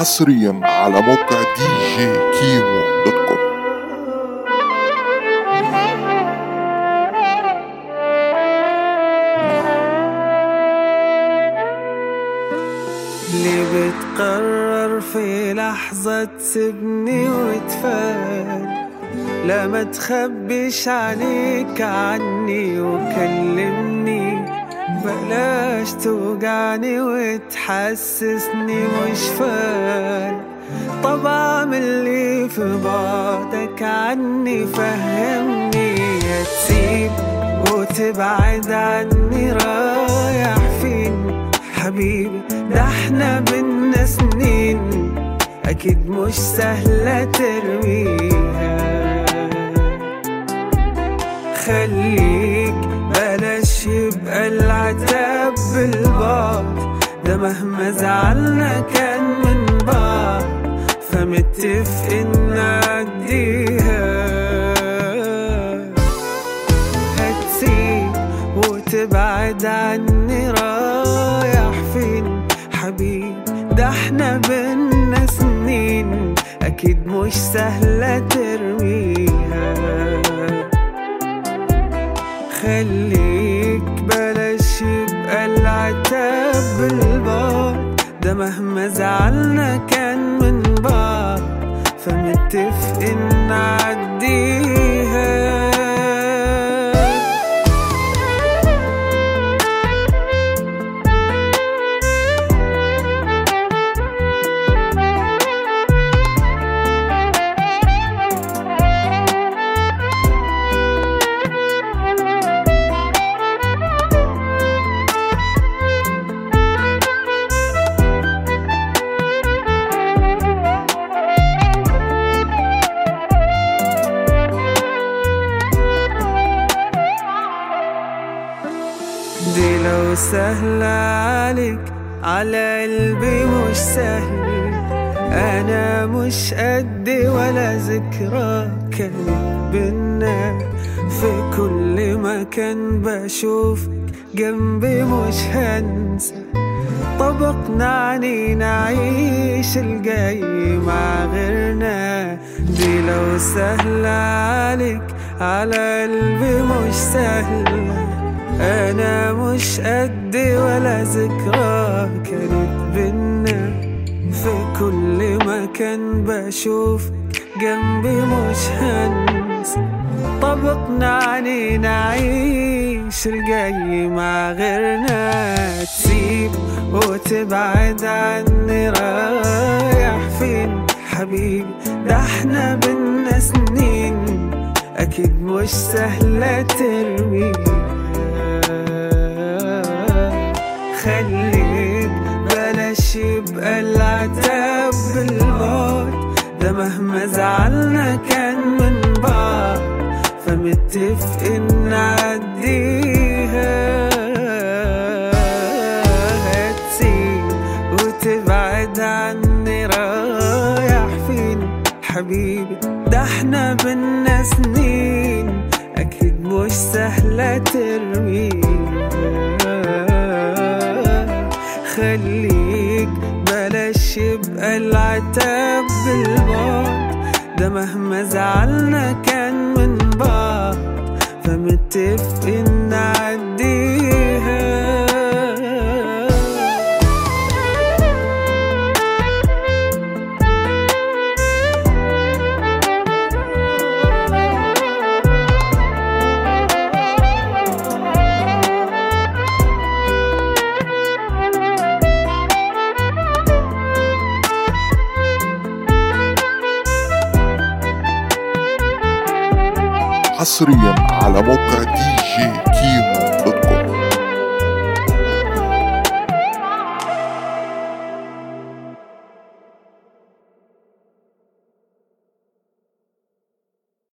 حصريا على موقع djkimo.com. ليه بتقرر في لحظة تسيبني وتفارق؟ لا ما تخبيش عليك عني وكلمني، بلاش توجعني وتحسسني مش فارق. طب اعمل لي في بعدك عني؟ فهمني. يا تسيب وتبعد عني رايح فين حبيبي؟ ده احنا بينا سنين اكيد مش سهلة ترويها. خليك بلاش يبقى العتاب بالبعد، ده مهما زعلنا كان من بعض، فمتفقين نعديها. هتسيب وتبعد عني رايح فين حبيبي؟ ده احنا بينا سنين اكيد مش سهلة ترويها. خليك بلاش يبقى العتاب بالبعد، ده مهما زعلنا كان من بعض، فمتفقين نعديها. دي لو سهلة عليك على قلبي مش سهل. أنا مش قد ولا ذكرى كانت بينا، في كل مكان بشوفك جنبي مش هنسى. طب اقنعني نعيش الجاي مع غيرنا. دي لو سهلة عليك على قلبي مش سهلة. أنا مش قد ولا ذكرى كانت بينا، في كل مكان بشوفك جنبي مش هنسى. طب اقنعني نعيش الجاي مع غيرنا. تسيب وتبعد عني رايح فين حبيبي؟ ده احنا بينا سنين اكيد مش سهلة ترويها. خليك بلاش يبقى العتاب بالبعد، ده مهما زعلنا كان من بعض، فمتفقين نعديها. هتسيب وتبعد عني رايح فين حبيبي؟ ده احنا بينا سنين اكيد مش سهلة ترويها. خليك بلاش يبقى العتاب بالبعد، ده مهما زعلنا كان من بعض، فمتفقين نعديها. حصريا على موقع djkimo.com.